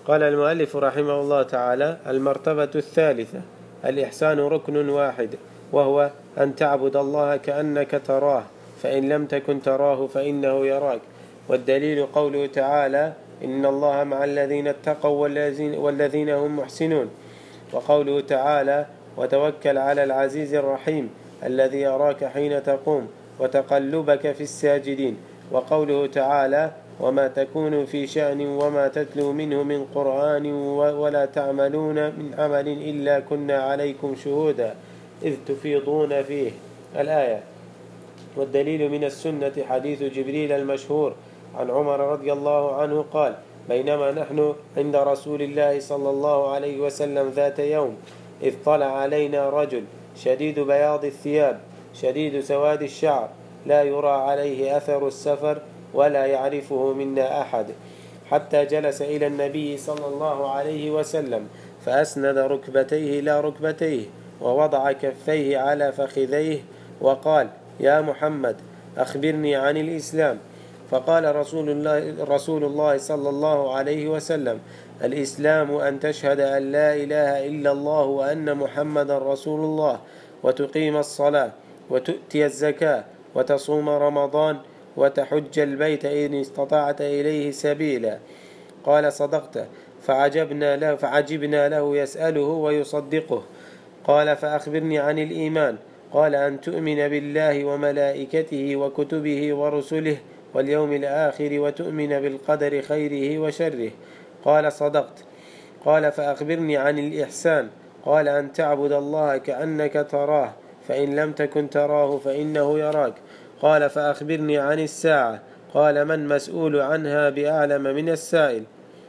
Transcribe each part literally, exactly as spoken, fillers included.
قال المؤلف رحمه الله تعالى: المرتبة الثالثة: الإحسان ركن واحد، وهو أن تعبد الله كأنك تراه، فإن لم تكن تراه فإنه يراك. والدليل قوله تعالى: إن الله مع الذين اتقوا والذين هم محسنون. وقوله تعالى: وتوكل على العزيز الرحيم الذي يراك حين تقوم وتقلبك في الساجدين. وقوله تعالى: وما تكون في شأن وما تتلو منه من قرآن ولا تعملون من عمل إلا كنا عليكم شهودا إذ تفيضون فيه. الآية. والدليل من السنة حديث جبريل المشهور عن عمر رضي الله عنه قال: بينما نحن عند رسول الله صلى الله عليه وسلم ذات يوم إذ طلع علينا رجل شديد بياض الثياب شديد سواد الشعر لا يرى عليه أثر السفر ولا يعرفه منا أحد، حتى جلس إلى النبي صلى الله عليه وسلم فأسند ركبتيه إلى ركبتيه ووضع كفيه على فخذيه وقال: يا محمد أخبرني عن الإسلام. فقال رسول الله, رسول الله صلى الله عليه وسلم: الإسلام أن تشهد أن لا إله إلا الله وأن محمد رسول الله، وتقيم الصلاة، وتؤتي الزكاة، وتصوم رمضان، وتحج البيت إن استطعت إليه سبيلا. قال: صدقت. فعجبنا له, فعجبنا له يسأله ويصدقه. قال: فأخبرني عن الإيمان. قال: أن تؤمن بالله وملائكته وكتبه ورسله واليوم الآخر وتؤمن بالقدر خيره وشره. قال: صدقت. قال: فأخبرني عن الإحسان. قال: أن تعبد الله كأنك تراه، فإن لم تكن تراه فإنه يراك. قال: فأخبرني عن الساعة. قال: ما المسؤول عنها بأعلم من السائل.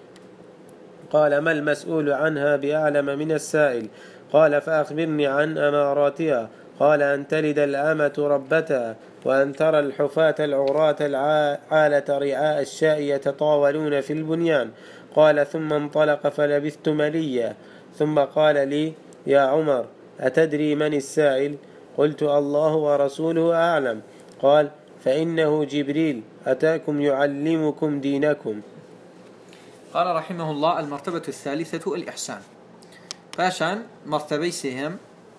قال: ما المسؤول عنها بأعلم من السائل. قال: فأخبرني عن أماراتها. قال: أن تلد الأمة ربتها، وأن ترى الحفاة العراة العالة رعاء الشاء يتطاولون في البنيان. قال: ثم انطلق فلبثت مليا، ثم قال لي: يا عمر أتدري من السائل؟ قلت: الله ورسوله أعلم. قال: فإنه جبريل أتاكم يعلمكم دينكم. قال رحمه الله: المرتبة الثالثة الإحسان. فاشان مرتبة سهم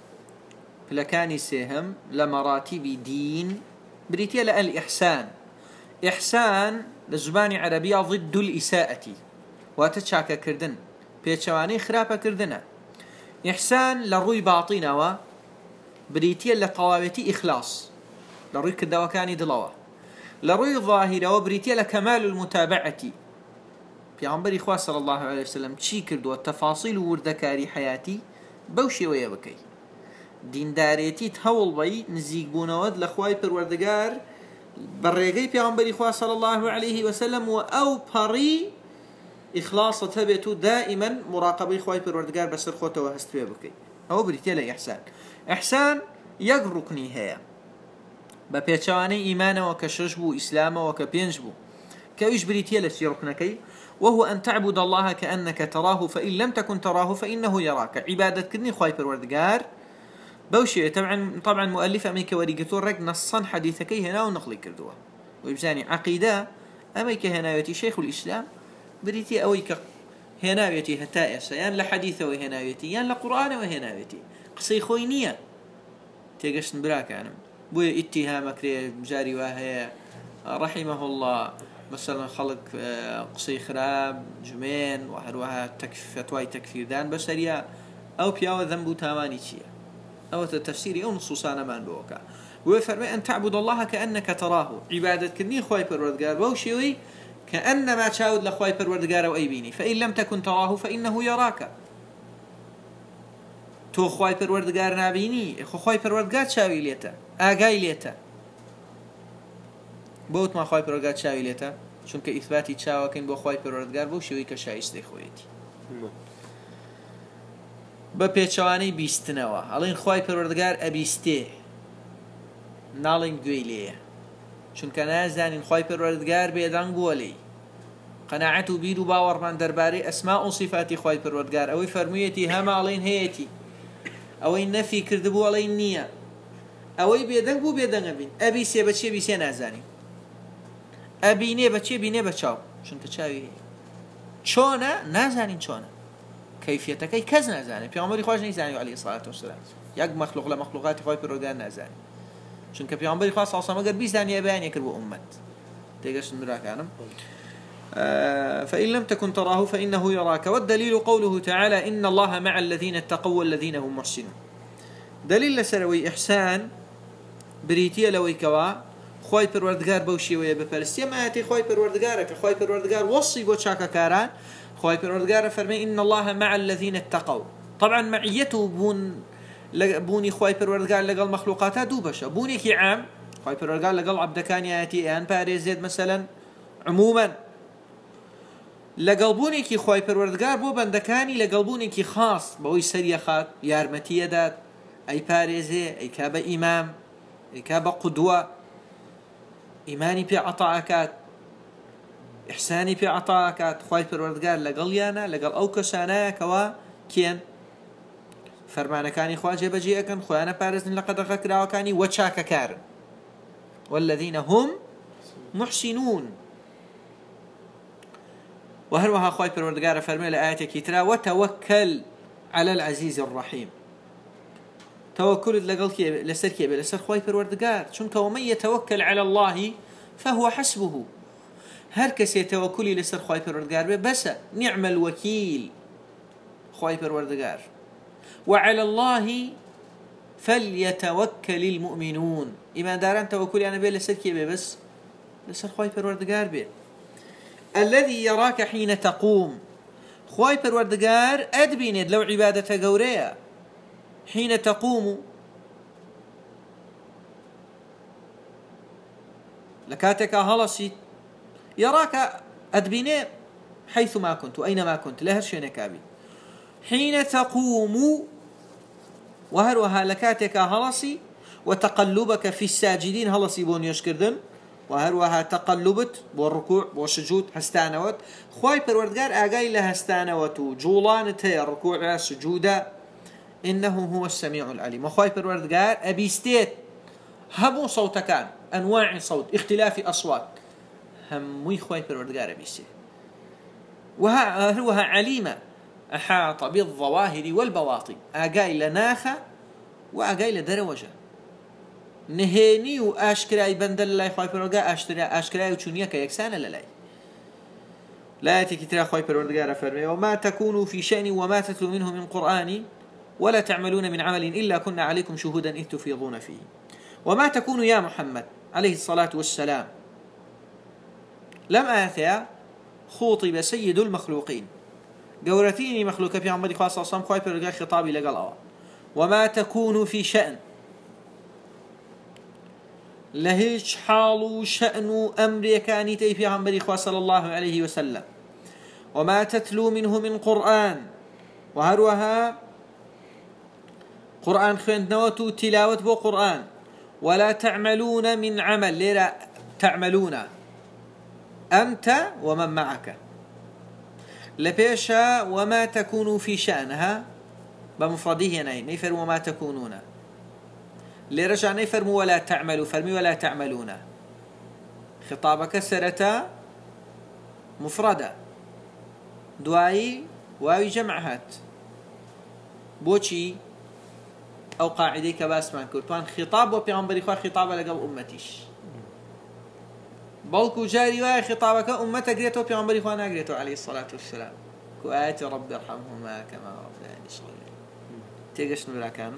لكاني سهم لمراتب دين بريتيا لأن الإحسان. إحسان لزبان عربية ضد الإساءة، واتشاكا كردن بيتشواني خرابة كردنا. إحسان لروي باطينة بريتيا لطوابتي إخلاص لروي كدوا كاني دلوة، لروي ظاهرة وبريتيا لكمال المتابعة. في عمبر إخوة صلى الله عليه وسلم تشي كردوا التفاصيل وردكاري حياتي بوشي ويبكي دين داريتي تهول بي نزيق بونود لخواي پروردگار بريغي في عمبر إخوة صلى الله عليه وسلم وأو بري إخلاص تبتو دائما مراقبة إخوة پروردگار بسر خوته وهست بيبكي. أو بريتيا لإحسان. إحسان يقرقني هيا بپیچوانی إيمان وكشجبو إسلام وكبينجبو كأيش بريتيا لسيرقنكي، وهو أن تعبد الله كأنك تراه فإن لم تكن تراه فإنه يراك. عبادة كني خواي پروردگار بوشي. طبعا طبعا مؤلف أمريكا وريقتور رق نصا حديثكي هنا ونقلي كردوه ويبزاني عقيدة أمريكا هنايتي شيخ الإسلام بريتي أويك هنايتي هتائس يان لحديثة وهنايتي يان لقرآن وهنايتي قصي خوينية تيقشن براك عنهم بوي اتهامك ري جاري وهي رحمه الله مثلا خلق قصي خراب جمين وهروها تكف فتواي تكفير دان بسريا أو بياو ذنبو تاماني تشيا أو تفسيري أو نصوصانا من بوكا. ويفرمي أن تعبد الله كأنك تراه. عبادة كني خواي پروردگار بوشيوي كأنما تشاود لخواي پروردگار أو أيبيني، فإن لم تكن تراه فإنه يراك. تو خواي پروردگار نابيني خو خواي پروردگار تشاوي ليتا آقاي ليتا بوت ما خواي پروردگار تشاوي ليتا چونك إثباتي تشاوكين بو خواي پروردگار بوشيوي كشايستي خويتي بپیچوانی بیستنەوە ئەڵێن خوای پەروەردگار ئەبیستێ ناڵین گوێی لێیە چونکە نازانین خوای پەروەردگار بێدەنگ بووە لێی. قەناعەت و بیر و باوەڕمان دەربارەی ئەسما و صیفاتی خوای پەروەردگار ئەوەی فەرموویەتی هەمە ئەڵێن هەیەتی، ئەوەی نەفی کردبوو ئەڵێن نییە، ئەوەی بێدەنگ بوو بێدەنگە بین ئەبیسێ بەچێ بیسێ نازانین، ئەبینێ بەچێ بینێ بە چاو چونکە چاوی هەیە. چۆنە نازانین چۆنە کەیفیەتەکەی کەس نازانێت پێغەمبەری خوا نەیزانی عەلەیهی سەڵات وەسەلام یەک مەخلوق لە مەخلوقاتی خۆی پەروەردگار نازانێت چونکە پێغەمبەری خوا سەڵ ئەگەر بیزانیە بەیانی کرد بۆ ئومەت تێگەشتن براکانم فإن لم تكن تراه فإنه يراك والدليل قوله تعالى إن الله مع الذين اتقوا والذين هم محسنون دليل لسروي إحسان بريتيا لوي كوا خوي پروردگار بوشي ويا بفلسطين ما ياتي خوي پروردگارك خوي پروردگار وصي بو شاكا كاران خوي پروردگار فرمي إن الله مع الذين اتقوا طبعا معيته بون بوني خوي پروردگار لقل مخلوقاتها دو بشا بوني كي عام خوي پروردگار لقل عبدكان ياتي ان باريزيد مثلا عموما لقلبوني خوي پروردگار بو بندكاني لقلبوني خاص بوي سريخات يارمتيه دات اي باريزي اي كاب امام اي كاب قدوه ايماني في عطاءكات احساني في عطاءكات خوي پروردگار لقل يانا لقل او كسانا كوا كين فرمانكاني خواجه بجيئكن خويانا بارزن لقد غكراوكاني وچاك كار والذين هم محسنون وهروها خوي پروردگار فرمي لآيات كترا وتوكل على العزيز الرحيم توكل لقل كي لسر كي لسر خوي پروردگار چونك ومن يتوكل على الله فهو حسبه هر كس يتوكلي لسر خوي پروردگار بس نعم الوكيل خوي پروردگار وعلى الله فليتوكل المؤمنون إما داران توكلي أنا بي لسر كي بس لسر خوي پروردگار بي الذي يراك حين تقوم خوي پروردگار أدبيند لو عبادة قورية حين تقوم لكاتك هلسي يراك أدبيند حيث ما كنت وأينما كنت لا هرشي نكابي حين تقوم وهروها لكاتك هلسي وتقلبك في الساجدين هلسي بون يشكردن وهروها تقلبت والركوع والسجود هستانوت خوي پروردگار آگاهی لهستانوت جولانت هي الركوع سجودا إنه هو السميع العليم وخوي پروردگار أبيستيت هبو صوتكان أنواع صوت اختلاف أصوات هموي خوي پروردگار أبيستيت وهروها عليمة أحاط بالظواهر والبواطن آگاهی لناخة وآگاهی لدروجة نهيني واشكراي بندل لاي خوي پروردگار اشتري اشكراي وچونيه كيكسانه للاي لا تكترا خوي پروردگار فرمي وما تكونوا في شأن وما تتلو منه من قرآن ولا تعملون من عمل إلا كنا عليكم شهودا إذ تفيضون فيه وما تكونوا يا محمد عليه الصلاة والسلام لم آثى خوطب سيد المخلوقين قورتيني مخلوق في عمد خاصة صام خوي پروردگار خطابي لقل وما تكونوا في شأن لهيج حال شأن أمر كان في عمر إخوة صلى الله عليه وسلم وما تتلو منه من قرآن وهروها قرآن خندنوت تلاوة بو قرآن ولا تعملون من عمل ليرا تعملون أنت ومن معك لبيشا وما تكونوا في شأنها بمفرده هنا نيفر وما تكونون لرجع نيفرم ولا تعملوا فرمي ولا تعملون خطابك سرتا مفردة دعائي واوي جمعهات بوشي أو قاعدة كباس ما كرتوان خطاب وبيغمبري خواه خطاب لقب أمتيش بلكو جاري واي خطابك أمتك قريتو بيغمبري خواه ناقريتو عليه الصلاة والسلام كو آيات رب ارحمهما كما ربياني صغيرا تيقش نورا كان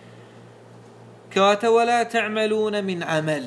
كواتا ولا تعملون من عمل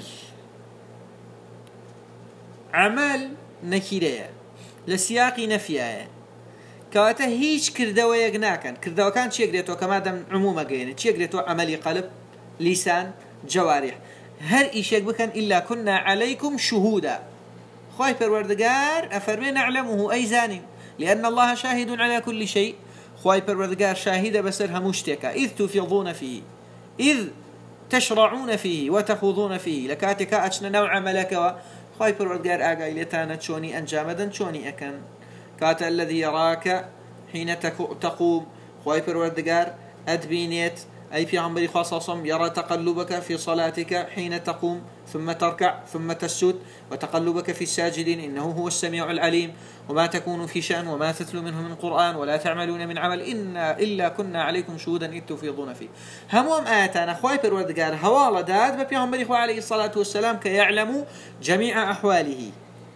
عمل نكيرية لسياقي نفيايا كواتا هيش كردوا يقناكن كردوا كان شي يقريتو كما دم عموما قيني شي يقريتو عملي قلب لسان جوارح هر إيشيك بكن إلا كنا عليكم شهودا خوي پروردگار أفرمي نعلمه أي زاني لأن الله شاهد على كل شيء خوي پروردگار شاهد بسر هموشتك إذ تفيضون فيه إذ تشرعون فيه وتخوضون فيه لكاتك أجن نوع ملك خوي پروردگار آقاي لتانا چوني أنجامدا چوني أكن كاتا الذي يراك حين تقوم خوي پروردگار أدبينيت أي في عمري خاصة يرى تقلبك في صلاتك حين تقوم ثم تركع ثم تسجد وتقلبك في الساجدين إنه هو السميع العليم وما تكون في شأن وما تتلو منه من قرآن ولا تعملون من عمل إنا إلا كنا عليكم شهودا إذ تفيضون فيه. هموم آياتنا خواي پروردگار هوالا داد ببي عمري خوا عليه الصلاة والسلام كيعلم جميع أحواله.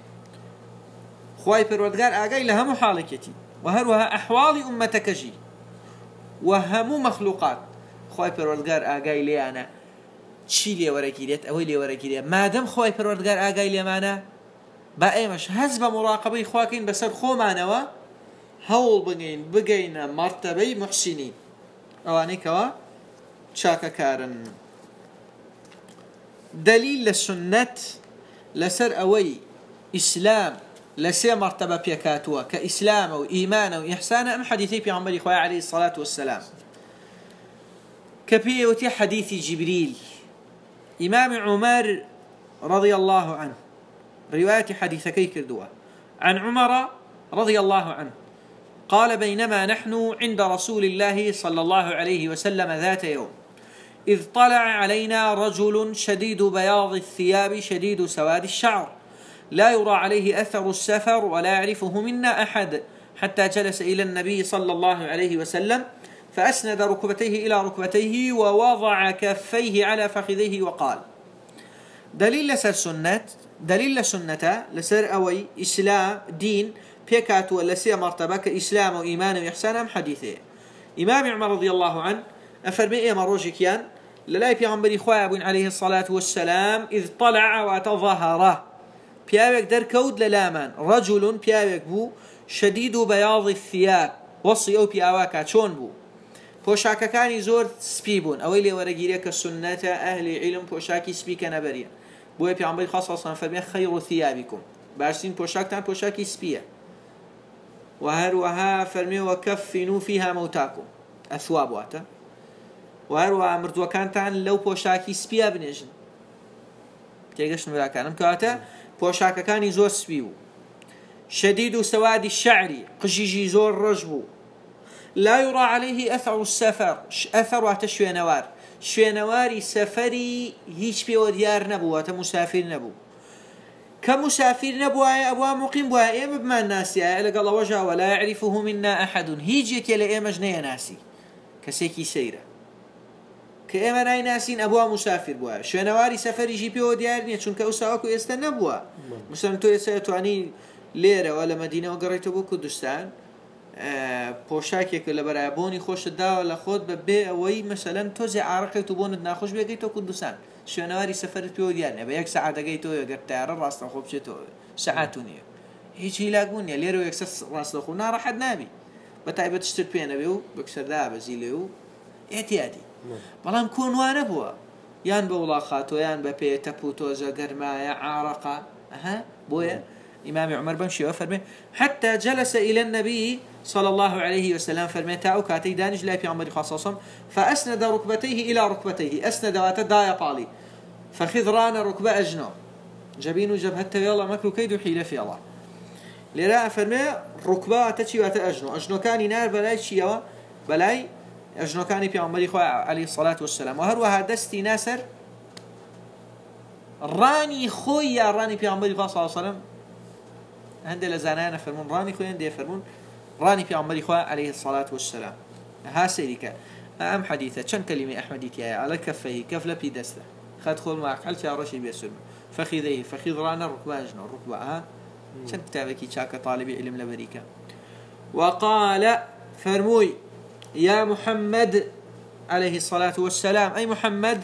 خواي پروردگار آقاي لهم حالكتي وهروها أحوال أمتك جي وهمو مخلوقات خواهی پروردگار آگای لیانه چی لیوارگیریت اوی لیوارگیریت مادام خواهی پروردگار آگای لیمانه با ایمش هز با مراقبه خواهین بسر خو مانوا هول بگین بگین مرتبه محسنین اوانی کوا چاکا کارن. دلیل لسنت لسر اوی اسلام لسي مرتبه بيكاتوا كإسلام وإيمان وإحسان أم حديثي في عمر إخوة عليه الصلاة والسلام كبيوتي حديث جبريل إمام عمر رضي الله عنه رواية حديث كي كردوا عن عمر رضي الله عنه قال بينما نحن عند رسول الله صلى الله عليه وسلم ذات يوم إذ طلع علينا رجل شديد بياض الثياب شديد سواد الشعر لا يرى عليه أثر السفر ولا يعرفه منا أحد حتى جلس إلى النبي صلى الله عليه وسلم فأسند ركبتيه إلى ركبتيه ووضع كفيه على فخذيه وقال دليل لسر سنة دليل لسنة لسر أوي إسلام دين بيكات ولسي مرتبة كإسلام وإيمان وإحسان أم حديثه. إمام عمر رضي الله عنه أفرمي إيه مروجكيان للاي في عمر إخوة عليه الصلاة والسلام إذ طلع وتظهره پیاوێک دەرکەوت لە لامان رجل پیاوێک بوو شدید و بەیاض الثياب وەسی ئەو پیاواکە چۆن بوو پۆشاکەکانی زۆر سپی بوون ئەوەی لێوەرەگیرێ کە سنەتە ئەهلی عیلم پۆشاکی سپی کە نەبەریە بۆیە پێغەمبەری خوا صلی الله علیه و سلم فەرمێ خەیر ثيابکم باشترین پۆشاکتان پۆشاکی سپیە و هەروەها فەرمێ وەکەفینوا فیها مەوتاکم ئەثواب واتە و هەروەها مردووەکانتان لەو پۆشاکی سپیە بنێژن تێگەشتن براکانم کەواتە پۆشاکەکانی زۆر سپی بوو شدید و سەوادی الشعری قژیژی زۆر ڕەش بوو لا يرى عليه أثر السفر أثر واتە شوێنەوار شوێنەواری سەفەری هیچ پێوە دیار نەبوو واتە مسافر نەبوو کە مسافر نەبووایە ئەوە مقیم بووە ئێمە بمان ناسیایە لەگەڵ ئەوەژا ولا يعرفه منا أحد هیچ یەکێ لە ئێمەش نەیەناسی کەسێکی سەیرە کە ئێمە نایناسین ئەبووە مسافر بووە شوێنەواری سەفەریشی پێوە دیار نییە چونکە ئەو ساوەکو ئێستا نەبووە مثلا تۆ ئێستا دەتوانی لێرەوە لە مەدینەوە گەڕێیتەوە بۆ کوردستان پۆشاکێکە لە بەرایبوونی خۆشت داوە لە خۆت بە بێ ئەوەی مەسەلەن تۆزێ عارەقێت و بۆنت ناخۆش بێگەیتەوە کوردستان شوێنەواری سەفەرت پێوە دیار نییە بە یەک سەعات دەگەیتەوە گەر تایارە ڕاستەخۆ بچێتەوە سەعات و نییە هیچ هیلاگوون نییە لێرەوە یەکسەر ڕاستەخۆ ناڕەحەت نابی بە تایبەت شتت پێ نەبێ و بەکسەردا بەزی لێ و ئێتیادی بەڵام کۆنوانە بووە یان بە وڵاخاتۆ یان بە پێ تەپ و تۆزە گەرمایە عارەقە ئەها بۆیە إمام عمر بن شيوة فرمي حتى جلس إلى النبي صلى الله عليه وسلم فرمي تاو كاتي دانج لا في عمر خاصة فأسند ركبتيه إلى ركبتيه أسند واتدايا طالي فخذران ركبة أجنو جبين جبهته يلا مكرو كيدو حيلة في الله لراء فرمي ركبة تشي واتأجنو أجنو كان نار بلاي شيوة بلاي أجنو كان في عمر عليه الصلاة والسلام وهروها دستي ناسر راني خويا راني في عمر صلى الله عليه وسلم هندي لزانانا فرمون راني خويا هندي فرمون راني في عمر إخوة عليه الصلاة والسلام ها سيرك أم حديثة كم كلمة أحمدية على كفيه كفلة بيدسته خدخل معك حل شعرشي بيسلم فخذيه فخذ رانا ركبة أجنو ركبة ها كم كتابك شاك طالب علم لبريكا وقال فرموي يا محمد عليه الصلاة والسلام أي محمد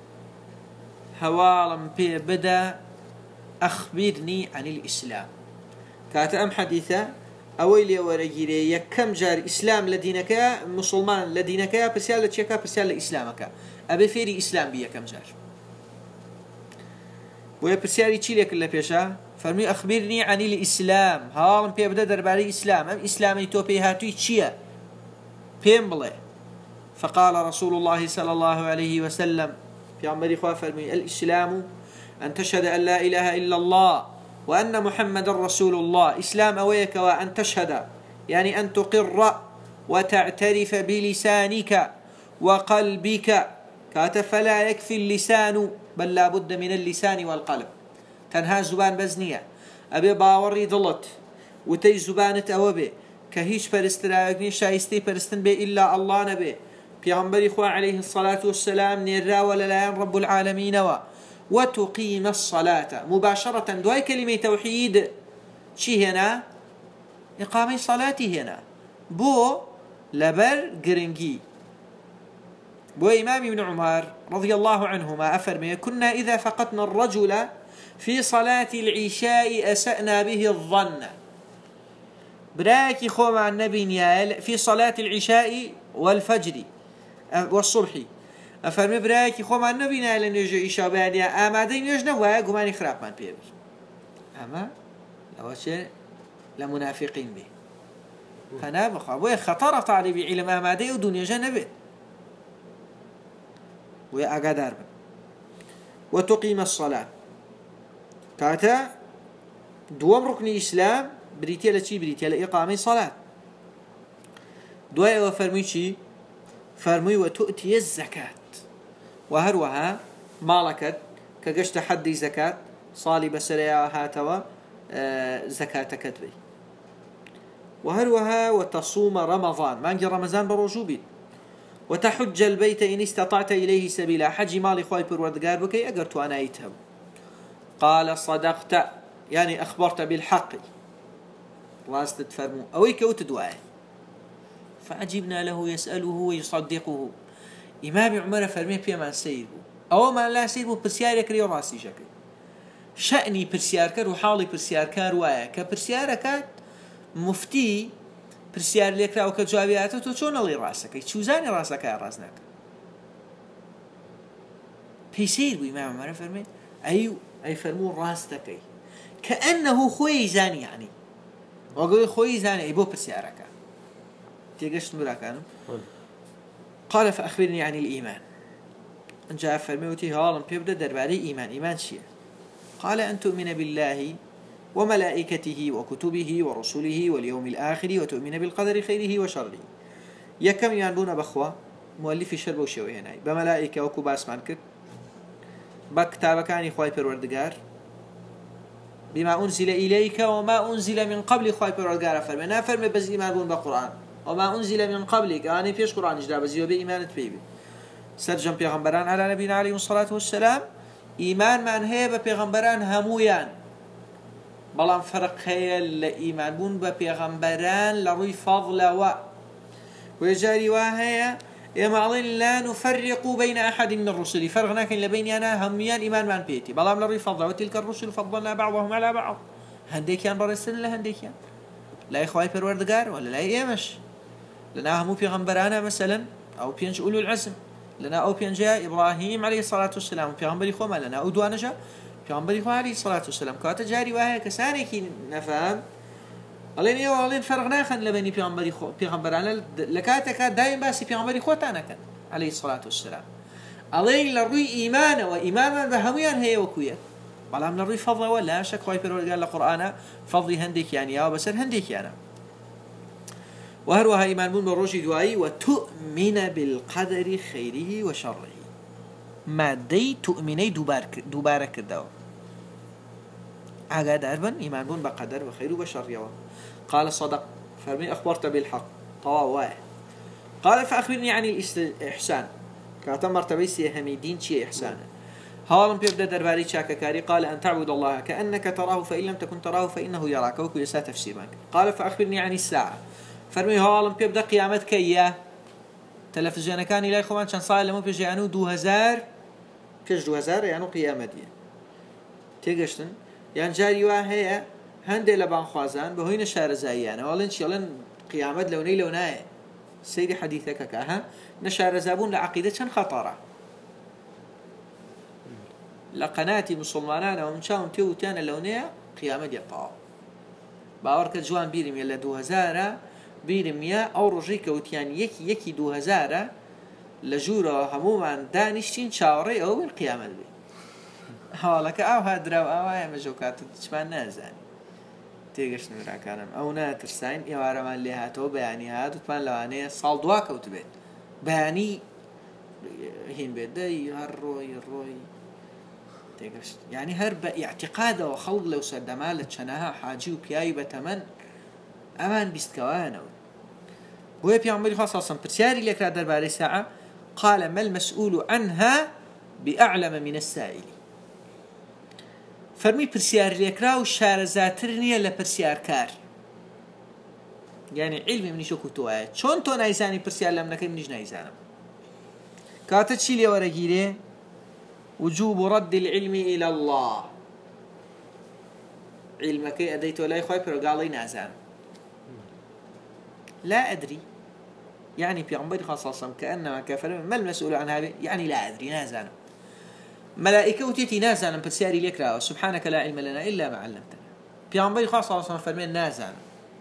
هوالم بي بدا أخبرني عن الإسلام كاتا أم حديثة أويلي ورجيري يكم جار إسلام لدينك مسلمان لدينك بسيال لتشيكا بسيال لإسلامك أبي فيري إسلام بي يكم جار ويا بسيالي تشيليك اللي بيشا فرمي أخبرني عن الإسلام هوالم بي بدا درباري إسلام أم إسلامي توبي هاتوي تشيا بيمبلي فقال رسول الله صلى الله عليه وسلم في عمر إخوة فرمي الإسلام أن تشهد أن لا إله إلا الله وأن محمد رسول الله إسلام أويك وأن تشهد يعني أن تقر وتعترف بلسانك وقلبك كات فلا يكفي اللسان بل لا بد من اللسان والقلب تنها زبان بزنية أبي باوري ضلت وتي زبانة أوبي كهيش فرستراغني شايستي فرستن بي إلا الله نبي بيغمبر إخوة عليه الصلاة والسلام نيرا وللايان رب العالمين و وتقيم الصلاة مباشرة دواي كلمة توحيد شي هنا إقامة صلاتي هنا بو لبر قرنجي بو إمام ابن عمر رضي الله عنهما أفرمي كنا إذا فقدنا الرجل في صلاة العشاء أسأنا به الظن براكي خو مع النبي نيال في صلاة العشاء والفجر والصبح أفرمي براكي خو مع النبي نيال أن يجي عشاء بعدها أما دين يجنا ويا قماني خراب من بيبي أما لو شيء لمنافقين به فأنا بخواه خطر طالب علم أما دي ودنيا جنبه ويا أقدر وتقيم الصلاة كاتا دوام ركن الإسلام بريتيا لشي بريتيا لإقامة صلاة دواء وفرمي شي فرمي وتؤتي الزكاة وهروها مالكت كقشت حد زكاة صالي بسريا هاتوا آه زكاة كتبي وهروها وتصوم رمضان ما نجي رمضان بروجوبي وتحج البيت إن استطعت إليه سبيلا حجي مالي خواي بروردقار بكي أقرت أنا يتهم قال صدقت يعني أخبرت بالحق راست تفرمو أويك وتدعي فعجبنا له يسأله ويصدقه إمام عمر فرمي بيمان سيره أو ما لا سيره برسيارك ريو راسي شكل شأني برسيارك وحالي برسيارك رواية كبرسيارك مفتي برسيار لك راو كجوابياته تو چون لي راسك چوزاني راسك يا راسناك بيسير إمام عمر فرمي أيو أي فرمو راستك كأنه خوي زاني يعني وقال خوي زاني أي بو برسيارك تيجش مراكانم قال فأخبرني عن الإيمان أن جاء فرميوتي هالم بيبدأ درباري إيمان إيمان شيء قال أن تؤمن بالله وملائكته وكتبه ورسله واليوم الآخر وتؤمن بالقدر خيره وشره يكم يعنبون بخوة مؤلف الشرب وشوي هنا بملائكة وكباس معنك بكتاب كان إخوائي بروردقار بما أنزل إليك وما أنزل من قبل إخوائي بروردقار فرمنا فرمي بز إيمان بون بقرآن وما أنزل من قبلك أنا فيش قرآن إجرا بزيو بإيمان بيبي سرجم بيغمبران على نبينا عليه الصلاة والسلام إيمان من هي بيغمبران همويان بلان فرق هي الإيمان بون بيغمبران لروي فضل و ويجاري وهي يما لا نفرق بين أحد من الرسل فرقنا كان لبيني أنا هميان إيمان من بيتي بلان لروي فضل وتلك الرسل فضلنا بعضهم على بعض هنديك يان برسل لا هنديك يان لا إخوائي بروردقار ولا لا يمش لنا همو بيغمبرانا مثلا أو بينج أولو العزم لنا أو بينجا إبراهيم عليه الصلاة والسلام بيغمبري خوما لنا أو دوانجا بيغمبري خوما عليه الصلاة والسلام كاتا جاري وهي كساني كي نفهم ألين إيوه ألين فرقنا خان لبني بيغمبري خو بيغمبرانا لكاتا كات دايم باسي بيغمبري خوتانا كان عليه الصلاة والسلام ألين لروي إيمانا وإماما بهميان هي وكوية بلام لروي فضل ولا شك خوي بيرو قال القرآن فضلي هنديك يعني يا بسر هنديك يعني وهروها إيمان بون بروجي دوائي وتؤمن بالقدر خيره وشره ما دي تؤمني دوباره كردوا عقاد أربن إيمان بون بقدر وخيره وشره قال صدق فرمي أخبرت بالحق طواواه قال فأخبرني عن الإحسان كاتم مرتبه سيهمي دين شيء إحسانا هالم بيبدأ درباري شاككاري قال أن تعبد الله كأنك تراه فإن لم تكن تراه فإنه يراك وكو يسا تفسيرك قال فأخبرني عن الساعة فرمي هالم بيبدأ قيامتك إياه تلفزيون كان إلى إخوان كان صار لما بيجي عنو دو هزار كيش دو هزار يعني قيامة دي تيجشتن يعني جاري واهي هندي لبان خوازان بهوين شهر زايانا والله إن شاء الله قيامة لوني لوناي سيدي حديثك كها نشار زابون لعقيدة كان خطرة لقناتي مسلمانان ومن شاهم تيو تانا لونية قيامة يطاو باورك جوان بيرم يلا دو هزارة بيرم يا أو رجيك وتيان يكي يكي دو هزارة لجورة هموما دانشتين شاوري أو القيامة بي حوالك أو هادرا أو هاي مجوكات تشمان نازاني تيجش نمرا كانم أو ناترسين يوارا من اللي هاتو بياني هاتو تمان لواني صال دواك وتبين بياني هين بدي هالروي الروي تيجس يعني هرب اعتقاده وخلق لو سدمالة شناها حاجي وبياي بتمن أمان بيستكوانه وهي بيعمل خاصة برسياري لك رادر باري ساعة قال ما المسؤول عنها بأعلم من السائل فرمي برسياري لك راو شارزاترنية لبرسيار كار يعني علمي مني شو كتوات شون تو نايزاني برسيار لم نكن منيش نايزانم كاتت شيلي ورقيري وجوب رد العلم إلى الله علمك أديت ولا يخوي قال لي نازان لا أدري يعني بيغمبر خاصة كأنما كافر ما المسؤول عن هذا يعني لا أدري نازان ملائكة وتيتي نازان برسياري لك سبحانك لا علم لنا إلا ما علمتنا بيغمبر خاصة فرمين نازان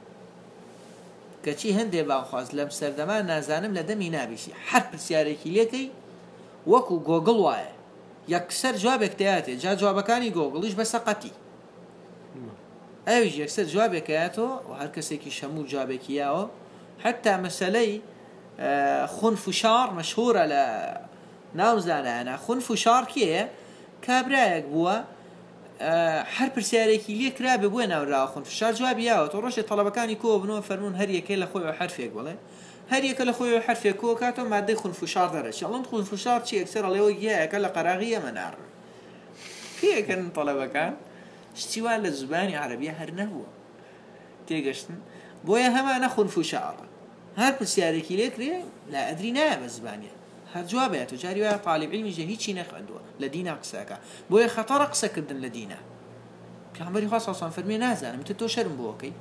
كشي هندي باخواز لم سردمان نازانم لدمي نابيشي حرب برسياريكي ليكي وكو جوجل واي يكسر جوابك تياتي جا جوابكاني جوجل إيش بسقتي أيوج يكسر جوابك تياتو وهركسيكي شمول جوابك ياو حتى مسألة خنفشار مشهورة ل ناوزانا أنا خنفشار كيه كابرايك بوا حرب برسياريكي ليك رابي بوين أو راو خنفشار جواب ياو تروش طلبكاني كو بنو فرمون هريا كي لخوي وحرفيك والله هريا كي لخوي وحرفيك كو كاتو ما دي خنفشار درش الله خنفشار شيء أكثر عليه وياه كلا قراغية منار كيه كان طلبكان استواء للزباني عربية هرنهو تيجشتن بويا هما نخون فشار هاد برسياريكي ليك ري لا أدري نام الزبانية هاد جواباته جاري ويا طالب علمي جهيد نخ عنده لدينا قساكا بويا خطر قسك بدن لدينا كعمري خاصة فرمي نازل متتو شرم بوكي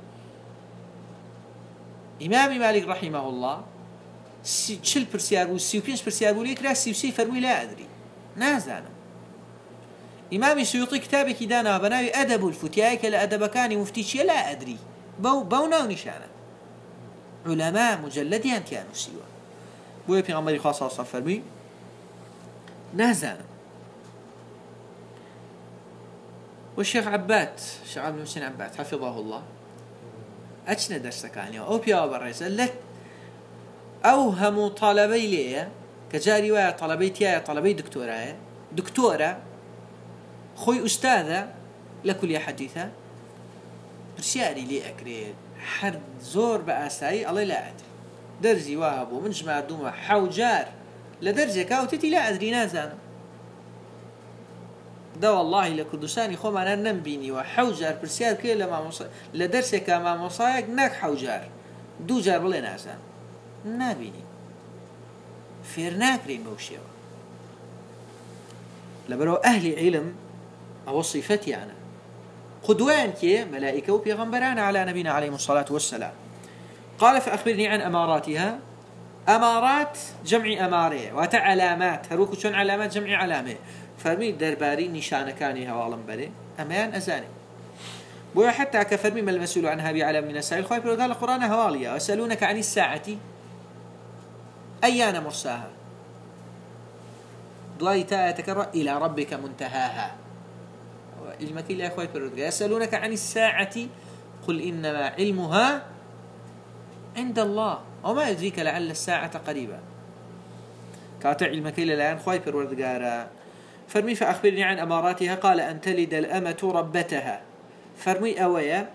إمام مالك رحمه الله شل برسيار والسيوبينش برسيار وليك را سيوسي فرمي لا أدري نازل إمام سيوطي كتابك دانا بناوي أدب الفتياك لأدب كان مفتيش لا أدري بو بونا ونشانه علماء مجلدين كانوا سوا بوي بيغمبري خاصة صلى فرمي نازانا والشيخ عباد الشيخ عبد المحسن عباد حفظه الله أجنا درسك عنه أو بيا برئيس لك أوهم طلبي لي كجاري ويا طلبي تيا طلبي دكتورة دكتورة خوي أستاذة لكل حديثة برسياري لي أكريد حد زور بأساي الله لا أدري درجي واهبو من جماعة دوما حوجار لدرجة كاوتتي لا أدري نازانا ده والله لكردستاني خو معنا نمبيني وحوجار برسيار كي لما مصا لدرسك ما مصايق ناك حوجار دو جار بلي نازان نابيني فيرناك رين بوشيو لبرو أهل علم أو صفتي أنا قدوان كي ملائكة وبيغمبران على نبينا عليه الصلاة والسلام قال فأخبرني عن أماراتها أمارات جمع أمارية وتعلامات هروك شون علامات جمع علامة فرمي درباري نشان كاني هوالم بري أمان أزاني بويا حتى كفرمي ما المسؤول عنها بعلم من السائل خايف قال القرآن هواليا ويسألونك عن الساعة أيان مرساها دواي تاء تكرر إلى ربك منتهاها المكيل يا أخوي برد يسألونك عن الساعة قل إنما علمها عند الله وما يدريك لعل الساعة قريبة كاتع المكيل الآن خوي برد قال فرمي فأخبرني عن أماراتها قال أن تلد الأمة ربتها فرمي أويا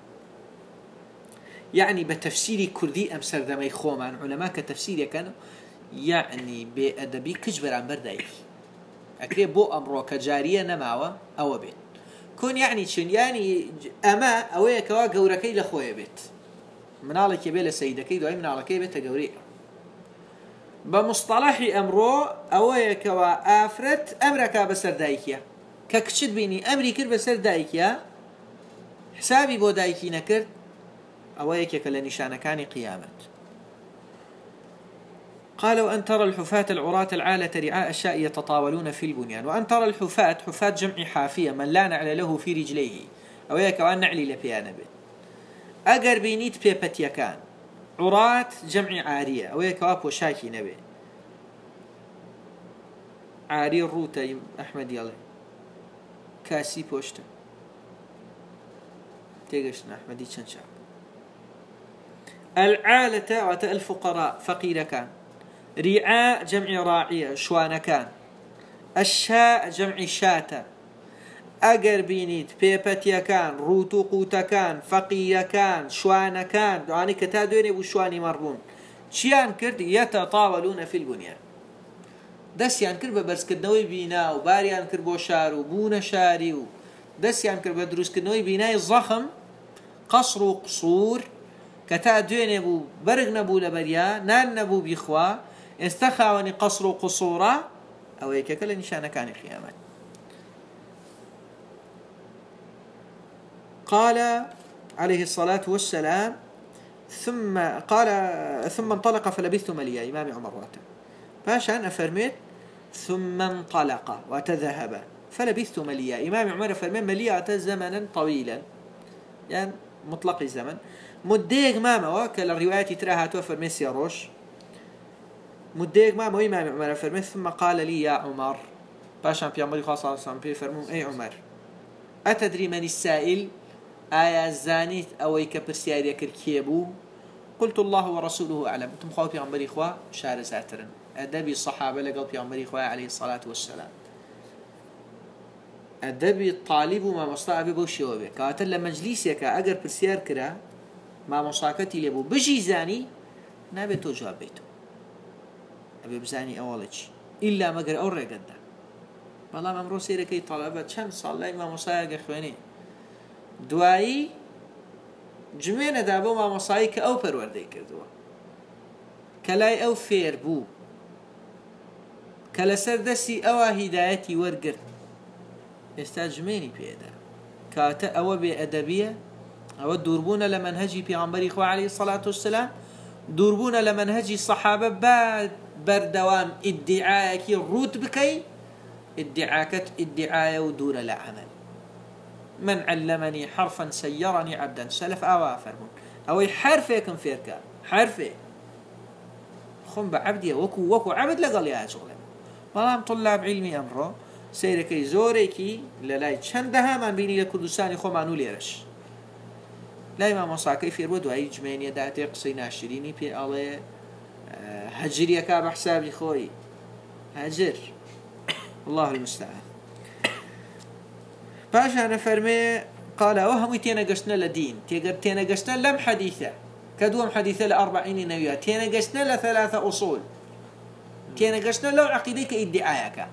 يعني بتفسير كردي أمسر دمي خوما علماء كتفسير كانوا يعني بأدبي كجبر عن بردايك أكري بو أمرو كجارية نماوة أو بيت كون يعني شن يعني أما أويا كوا جوركي لخويا بيت منالك يبيل سيدكي دوي منالك بيت جوري بمصطلح أمرو أويا كوا آفرت أمريكا بسر دايكيا ككشد بيني أمريكا بسر دايكيا حسابي بو دايكي نكرت أويا كلا نشان كان قيامت قالوا أن ترى الحفاة العراة العالة رعاء الشاء يتطاولون في البنيان وأن ترى الحفاة حفاة جمع حافية من لا نعل له في رجليه أو يك وأن نعلي لبيانا بيت أجر بينيت بيبت يكان عراة جمع عارية أو يك وابو شاكي نبي عاري الروتا أحمد يلا كاسي بوشتا تيجشنا أحمد يتشن شعب العالة وتأل الفقراء فقير كان رعاء جمع راعية شوان كان، الشاء جمع شاة. أجر بينيت بيبتيا كان، روتو قوتا كان، فقيا كان، شوان كان، يعني كتادوني وشواني مربون. شيان كرد يتطاولون في البنيان. دسيان كرد ببرز كدنوي بينا وباريان كرد بوشار وبونا شاري و دسيان كرد بدروس كدنوي بيناي ضخم قصر وقصور كتادوني بو برغ نبو لبريا نان نبو بيخوا استخاوني قصر وقصورا أو هيك كلا نشانة كان خيامات. قال عليه الصلاة والسلام ثم قال ثم انطلق فلبثت مليا. إمام عمر واتا فاشان أفرميت ثم انطلق وتذهب فلبثت مليا. إمام عمر أفرميت مليا زمنا طويلا يعني مطلق الزمن مديق ماما وكل الروايات تراها توفر من سيروش مديق ماما وإمام عمر أفرميت ثم قال لي يا عمر فاشان في عمر خاصة صلى فرمون أي عمر أتدري من السائل آية زانيت أو يكبرسياري كركيبو؟ قلت الله ورسوله أعلم. أنتم خاوة في عمر إخوة شار ساترا أدبي الصحابة لقوا في عمر إخوة عليه الصلاة والسلام أدبي الطالب ما مصطع ببوشي وبي كاتل لمجلسك أقر برسيار كرا ما مصاكتي لبو بجي زاني نابتو جواب بيتو أبي بزاني أولج إلا مقر أوري قدا والله ممرو سيركي طلبة كم صلى ما مصايق إخواني دوایی جمێنە دابۆ مامۆسایی کە ئەو پەروەردەی کردووە کە لای ئەو فێر بوو کە لەسەر دەستی ئەوە هیدایەتی وەرگرت ئێستا جمێنی پێدا کاتە ئەوە بێ ئەدەبیە ئەوە دووربوونە لە منهەجی پێغەمبەری خوا عەلەیهی سەڵات وەسەلام دووربوونە لە منهەجی سەحابە با بەردەوام ئیدعایەکی ڕوت بکەی ئیدعاکەت ئیدعایە و دوورە لە عەمەل. من علمني حرفا سيرني عبدا سلف أوا فرمون أو حرفكم فيركا حرفه خم بعبدي وكو وكو عبد لقال يا شغله والله طلاب علمي أمره سيركي زوريكي للاي چندها من بيني لكردستاني خو مانو ليرش لا ما مصاكي في رودو أي جمعيني داتي قصي ناشريني بي الله هجر يكا بحسابي خوي هجر الله المستعان. فاشان فرمي قال وهم تينا قشنا لدين تينا قشنا لم حديثة كدوم حديثة لأربعين نوية تينا قشنا لثلاثة أصول تينا قشنا لو عقيدك إدعايك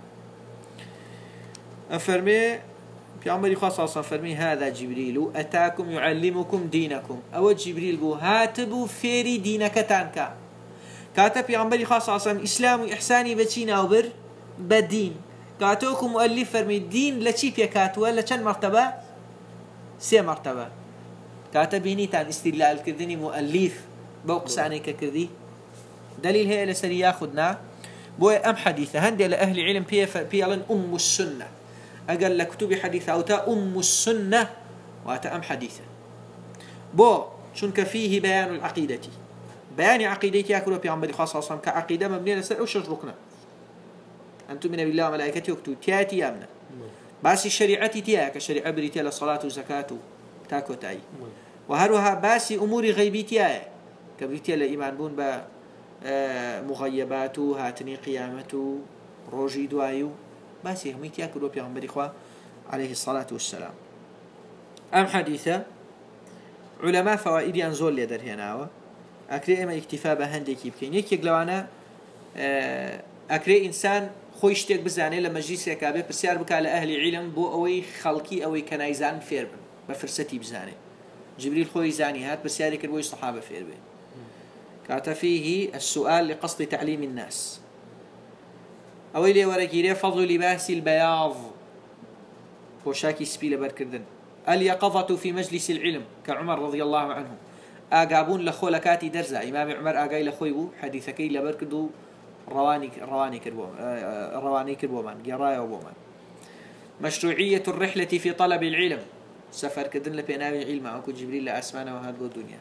فرمي في عمري خاصة فرمي هذا جبريل أتاكم يعلمكم دينكم أو جبريل بو هاتبو فيري دينك تانكا كاتب في عمري خاصة إسلام إحساني بچين أو بر بدين كاتوكم مؤلف فرمي الدين لشي بيكاتوا لشان مرتبة سي مرتبة كاتبيني تان استدلال كردني مؤلف بوقساني ككردي دليل هي لسري ياخدنا بوي أم حديثة هندي لأهل علم بي بيالن أم السنة أقل لكتب حديثة أو تا أم السنة واتا أم حديثة بو شنك فيه بيان العقيدة بيان عقيدتي يأكلوا بيعمل خاصة كعقيدة مبنية لسر أو شجركنا أن تؤمن بالله وملائكته وكتب تياتي يامنا باسي الشريعة تيا كشريعة بريتيا للصلاة وزكاة تاكو تاي وهروها باسي أمور غيبي تيا كبريتيا لإيمان بون با مغيباتو هاتني قيامتو روجي دوايو باسي همي تيا كلو بيغمبر إخوة عليه الصلاة والسلام. أم حديثة علماء فوائدي أنزول لدر هناوا أكري إما اكتفاء بهندي كيبكين يكي قلوانا أكري إنسان خويشتك بزاني لما جيس يكابي بسيار بك على أهل علم بو أوي خلقي أوي كنايزان فيربن بفرستي بزاني جبريل خوي زاني هات بسيار يكربوي صحابة فيربن كاتا فيه السؤال لقصد تعليم الناس أوي لي ورقيري فضل لباس البياض وشاكي سبيل بركردن اليقظة في مجلس العلم كعمر رضي الله عنه أقابون لخولكاتي درزا إمام عمر أقاي لخويبو حديثكي لبركدو رواني رواني كربوم رواني كربومان قراية وبومان. مشروعية الرحلة في طلب العلم سفر كدن لبيناوي علم أو جبريل لأسمانه وهذا الدنيا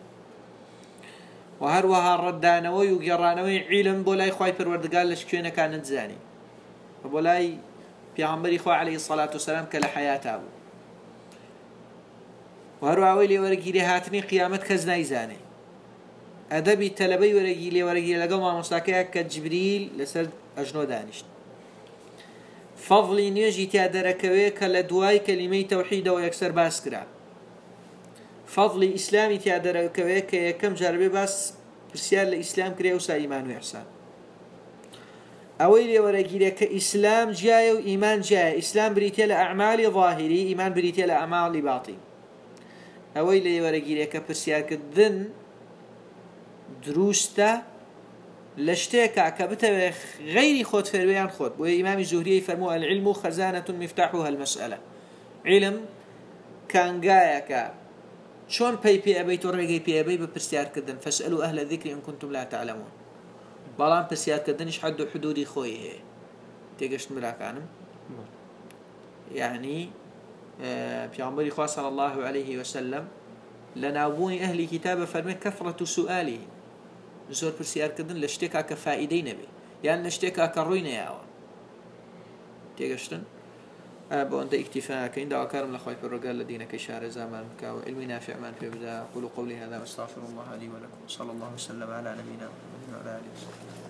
وهروها الردانوي وقرانوي علم بولاي خواي پروردگار لشكوينه كانت زاني وبولاي پیغمبر خوا عليه الصلاة والسلام كلا حياته أبو وهروها ويلي ورقيري هاتني قيامت كزناي زاني أدبي تلبي ورجيلي ورجيلي لقوا مع مستكى كجبريل لسر أجنو دانشت فضلي نيجي تادركوي كالدواي كلمة توحيد ويكسر باسكرا فضلي إسلامي تادركوي كم جربي بس برسيال الإسلام كريه وسا إيمان وإحسان أولي ورجيلي كإسلام جاي وإيمان جاي إسلام بريتيل أعمال ظاهري إيمان بريتيل أعمال باطن أولي ورجيلي كبرسيال كدن دروسته لشتيكا كبته غير خود فرويان خود وإمام الزهري فرموا العلم خزانة مفتاحها المسألة علم كان جايك شون بي بي أبي تورجي بي أبي ببرسيار كدن فاسألوا أهل الذكر إن كنتم لا تعلمون بلان برسيار كدن إيش حد حدودي خويه تيجش ملاك عنهم يعني في عمر إخوة صلى الله عليه وسلم لنابوني أهل كتاب فرمي كثرة سؤاله زور برسيار كدن لشتكا كفائدين بي يعني لشتكا كروين ياوا تيجشتن أبو أنت اكتفاء كإن دعا كارم لخوي في الرجال الذين كشار زمان كاو علم نافع من في بدا قولوا قولي هذا واستغفر الله لي ولكم صلى الله وسلم على نبينا محمد وعلى آله وصحبه